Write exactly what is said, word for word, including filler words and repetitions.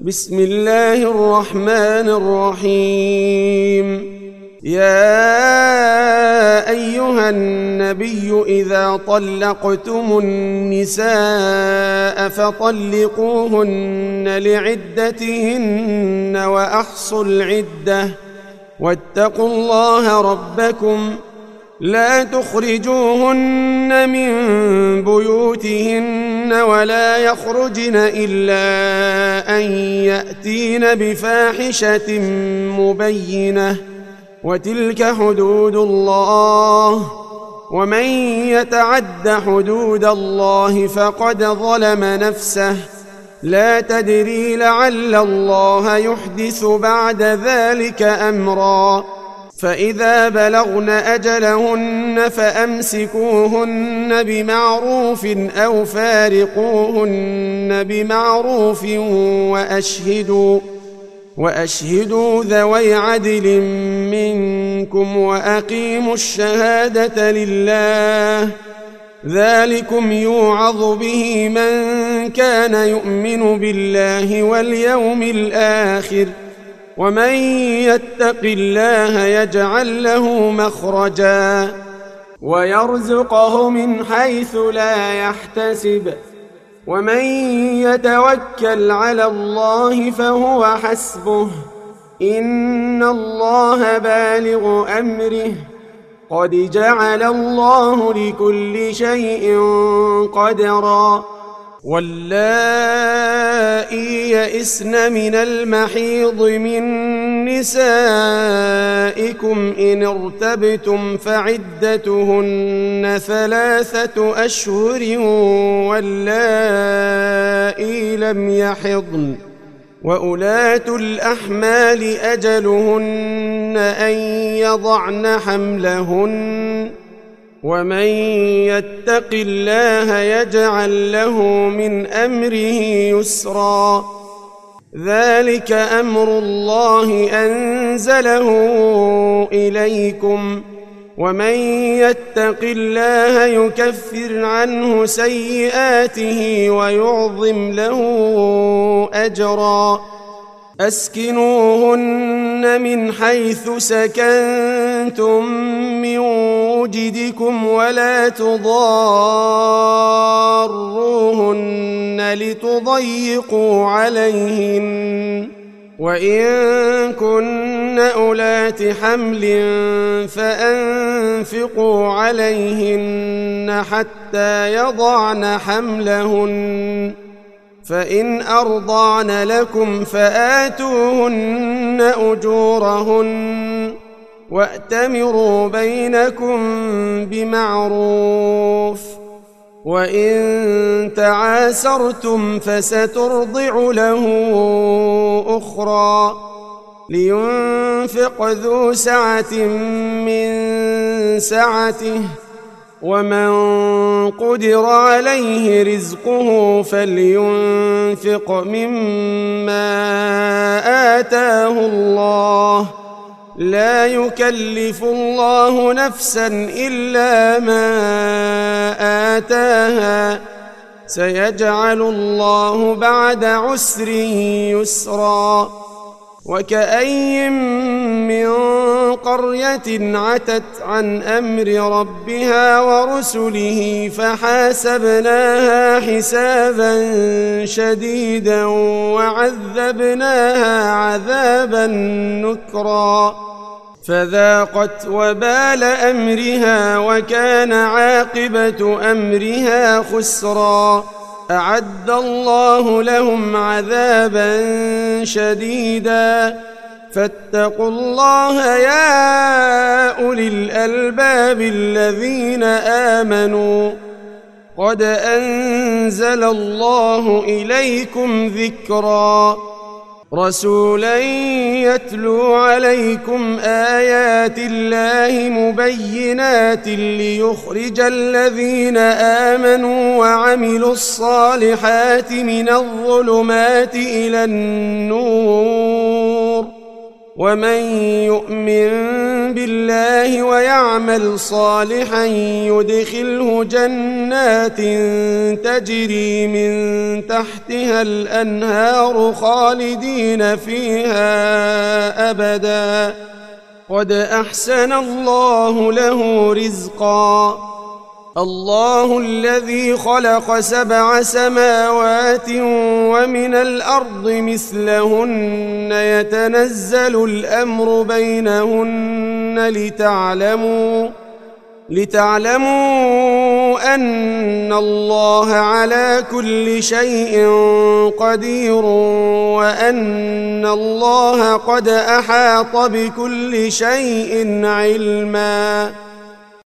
بسم الله الرحمن الرحيم. يا أيها النبي إذا طلقتم النساء فطلقوهن لعدتهن وأحصوا العدة واتقوا الله ربكم لا تخرجوهن من بيوتهن ولا يخرجن إلا أن يأتين بفاحشة مبينة وتلك حدود الله ومن يتعد حدود الله فقد ظلم نفسه لا تدري لعل الله يحدث بعد ذلك أمرا فإذا بلغن أجلهن فأمسكوهن بمعروف أو فارقوهن بمعروف وأشهدوا وأشهدوا ذوي عدل منكم وأقيموا الشهادة لله ذلكم يوعظ به من كان يؤمن بالله واليوم الآخر ومن يتق الله يجعل له مخرجا ويرزقه من حيث لا يحتسب ومن يتوكل على الله فهو حسبه إن الله بالغ أمره قد جعل الله لكل شيء قدرا واللائي يئسن من المحيض من نسائكم إن ارتبتم فعدتهن ثلاثة أشهر واللائي لم يحضن وأولاة الأحمال أجلهن أن يضعن حملهن ومن يتق الله يجعل له من أمره يسرا ذلك أمر الله أنزله إليكم ومن يتق الله يكفر عنه سيئاته ويعظم له أجرا أسكنوهن من حيث سكنتم من وجدكم ولا تضاروهن لتضيقوا عليهن وإن كن أولات حمل فأنفقوا عليهن حتى يضعن حملهن فإن أرضعن لكم فآتوهن أجورهن وأتمروا بينكم بمعروف وإن تعاسرتم فسترضع له أخرى لينفق ذو سعة من سعته ومن قدر عليه رزقه فلينفق مما آتاه الله لا يكلف الله نفسا إلا ما آتاها سيجعل الله بعد عسر يسرا وكأي من قرية عتت عن أمر ربها ورسله فحاسبناها حسابا شديدا وعذبناها عذابا نكرا فذاقت وبال أمرها وكان عاقبة أمرها خسرا أعد الله لهم عذابا شديدا فاتقوا الله يا أولي الألباب الذين آمنوا قد أنزل الله إليكم ذكرا رسولا يتلو عليكم آيات الله مبينات ليخرج الذين آمنوا وعملوا الصالحات من الظلمات إلى النور ومن يؤمن بالله ويعمل صالحا يدخله جنات تجري من تحتها الأنهار خالدين فيها أبدا قد أحسن الله له رزقا. الله الذي خلق سبع سماوات ومن الأرض مثلهن يتنزل الأمر بينهن لتعلموا لتعلموا أن الله على كل شيء قدير وأن الله قد أحاط بكل شيء علما.